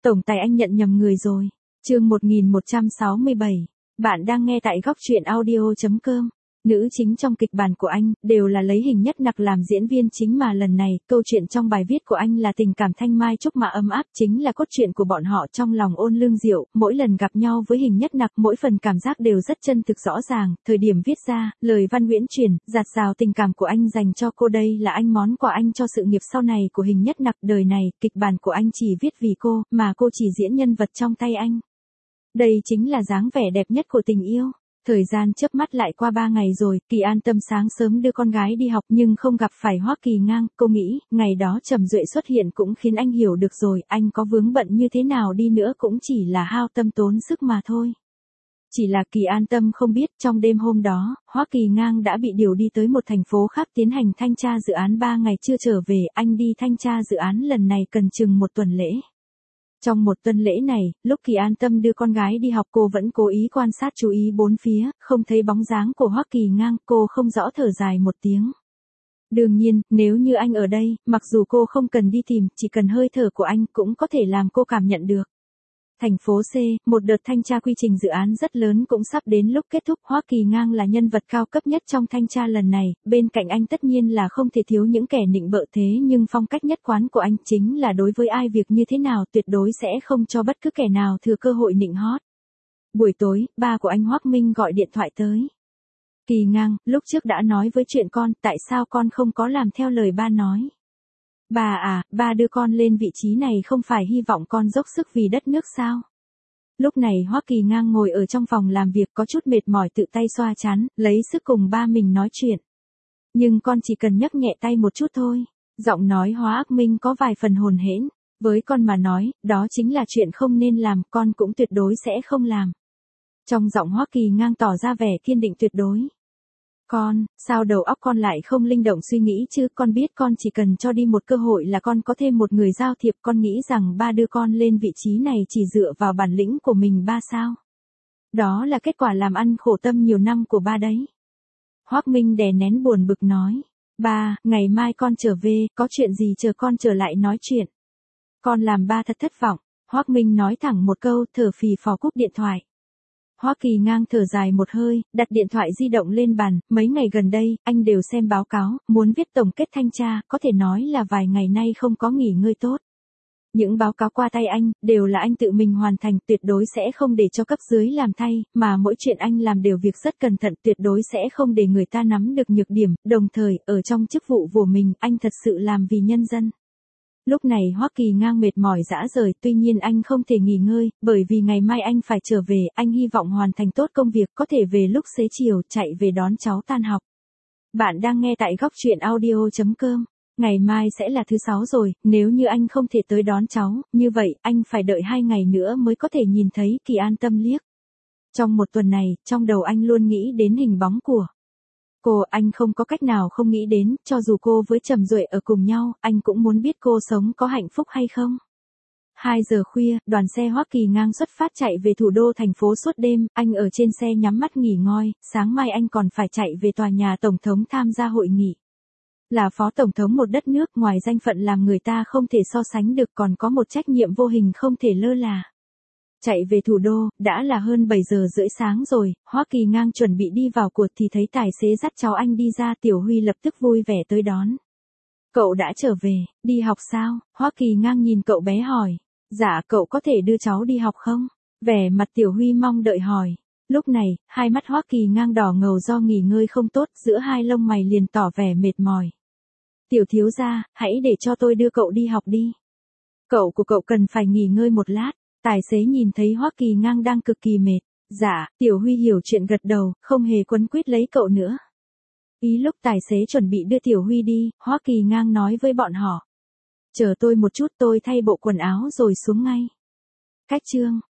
Tổng tài anh nhận nhầm người rồi. Chương 1167. Bạn đang nghe tại góc truyện audio.com. Nữ chính trong kịch bản của anh đều là lấy Hình Nhất Nặc làm diễn viên chính, mà lần này câu chuyện trong bài viết của anh là tình cảm thanh mai trúc mã ấm áp, chính là cốt truyện của bọn họ trong lòng ôn lương diệu. Mỗi lần gặp nhau với Hình Nhất Nặc, mỗi phần cảm giác đều rất chân thực rõ ràng. Thời điểm viết ra, lời văn uyển chuyển, dạt dào tình cảm của anh dành cho cô, đây là anh món quà anh cho sự nghiệp sau này của Hình Nhất Nặc. Đời này, kịch bản của anh chỉ viết vì cô, mà cô chỉ diễn nhân vật trong tay anh. Đây chính là dáng vẻ đẹp nhất của tình yêu. Thời gian chớp mắt lại qua 3 ngày rồi, Kỳ An Tâm sáng sớm đưa con gái đi học nhưng không gặp phải Hoắc Kỳ Ngang. Cô nghĩ, ngày đó Trầm Duệ xuất hiện cũng khiến anh hiểu được rồi, anh có vướng bận như thế nào đi nữa cũng chỉ là hao tâm tốn sức mà thôi. Chỉ là Kỳ An Tâm không biết, trong đêm hôm đó, Hoắc Kỳ Ngang đã bị điều đi tới một thành phố khác tiến hành thanh tra dự án. 3 ngày chưa trở về, anh đi thanh tra dự án lần này cần chừng 1 tuần lễ. Trong 1 tuần lễ này, lúc Kỳ An Tâm đưa con gái đi học, cô vẫn cố ý quan sát chú ý bốn phía, không thấy bóng dáng của Hoắc Kỳ Ngang, cô không rõ thở dài một tiếng. Đương nhiên, nếu như anh ở đây, mặc dù cô không cần đi tìm, chỉ cần hơi thở của anh cũng có thể làm cô cảm nhận được. Thành phố C, một đợt thanh tra quy trình dự án rất lớn cũng sắp đến lúc kết thúc. Hoắc Kỳ Ngang là nhân vật cao cấp nhất trong thanh tra lần này, bên cạnh anh tất nhiên là không thể thiếu những kẻ nịnh bợ, thế nhưng phong cách nhất quán của anh chính là đối với ai việc như thế nào tuyệt đối sẽ không cho bất cứ kẻ nào thừa cơ hội nịnh hót. Buổi tối, ba của anh Hoắc Minh gọi điện thoại tới. Kỳ Ngang, lúc trước đã nói với chuyện con, tại sao con không có làm theo lời ba nói? Bà à, ba đưa con lên vị trí này không phải hy vọng con dốc sức vì đất nước sao? Lúc này Hoắc Kỳ Ngang ngồi ở trong phòng làm việc có chút mệt mỏi, tự tay xoa trán, lấy sức cùng ba mình nói chuyện. Nhưng con chỉ cần nhấc nhẹ tay một chút thôi. Giọng nói Hoắc Minh có vài phần hồn hển. Với con mà nói, đó chính là chuyện không nên làm, con cũng tuyệt đối sẽ không làm. Trong giọng Hoắc Kỳ Ngang tỏ ra vẻ kiên định tuyệt đối. Con, sao đầu óc con lại không linh động suy nghĩ chứ? Con biết con chỉ cần cho đi một cơ hội là con có thêm một người giao thiệp. Con nghĩ rằng ba đưa con lên vị trí này chỉ dựa vào bản lĩnh của mình ba sao? Đó là kết quả làm ăn khổ tâm nhiều năm của ba đấy. Hoắc Minh đè nén buồn bực nói. Ba, ngày mai con trở về, có chuyện gì chờ con trở lại nói chuyện. Con làm ba thật thất vọng. Hoắc Minh nói thẳng một câu, thở phì phò cúp điện thoại. Hoắc Kỳ Ngang thở dài một hơi, đặt điện thoại di động lên bàn. Mấy ngày gần đây, anh đều xem báo cáo, muốn viết tổng kết thanh tra, có thể nói là vài ngày nay không có nghỉ ngơi tốt. Những báo cáo qua tay anh, đều là anh tự mình hoàn thành, tuyệt đối sẽ không để cho cấp dưới làm thay, mà mỗi chuyện anh làm đều việc rất cẩn thận, tuyệt đối sẽ không để người ta nắm được nhược điểm, đồng thời, ở trong chức vụ của mình, anh thật sự làm vì nhân dân. Lúc này Hoắc Kỳ Ngang mệt mỏi rã rời, tuy nhiên anh không thể nghỉ ngơi, bởi vì ngày mai anh phải trở về, anh hy vọng hoàn thành tốt công việc, có thể về lúc xế chiều, chạy về đón cháu tan học. Bạn đang nghe tại góc truyện audio.com. Ngày mai sẽ là thứ 6 rồi, nếu như anh không thể tới đón cháu, như vậy, anh phải đợi 2 ngày nữa mới có thể nhìn thấy Kỳ An Tâm liếc. Trong 1 tuần này, trong đầu anh luôn nghĩ đến hình bóng của cô, anh không có cách nào không nghĩ đến, cho dù cô với Trầm Duệ ở cùng nhau, anh cũng muốn biết cô sống có hạnh phúc hay không. 2 giờ khuya, đoàn xe Hoắc Kỳ Ngang xuất phát chạy về thủ đô thành phố suốt đêm, anh ở trên xe nhắm mắt nghỉ ngơi, sáng mai anh còn phải chạy về tòa nhà Tổng thống tham gia hội nghị. Là phó tổng thống một đất nước, ngoài danh phận làm người ta không thể so sánh được, còn có một trách nhiệm vô hình không thể lơ là. Chạy về thủ đô, đã là hơn 7 giờ rưỡi sáng rồi, Hoắc Kỳ Ngang chuẩn bị đi vào cuộc thì thấy tài xế dắt cháu anh đi ra. Tiểu Huy lập tức vui vẻ tới đón. Cậu đã trở về, đi học sao? Hoắc Kỳ Ngang nhìn cậu bé hỏi. Dạ, cậu có thể đưa cháu đi học không? Vẻ mặt Tiểu Huy mong đợi hỏi. Lúc này, hai mắt Hoắc Kỳ Ngang đỏ ngầu do nghỉ ngơi không tốt, giữa hai lông mày liền tỏ vẻ mệt mỏi. Tiểu thiếu gia, hãy để cho tôi đưa cậu đi học đi. Cậu của cậu cần phải nghỉ ngơi một lát. Tài xế nhìn thấy Hoắc Kỳ Ngang đang cực kỳ mệt. Dạ, Tiểu Huy hiểu chuyện gật đầu, không hề quấn quýt lấy cậu nữa. Ý lúc tài xế chuẩn bị đưa Tiểu Huy đi, Hoắc Kỳ Ngang nói với bọn họ. Chờ tôi một chút, tôi thay bộ quần áo rồi xuống ngay. Cách chương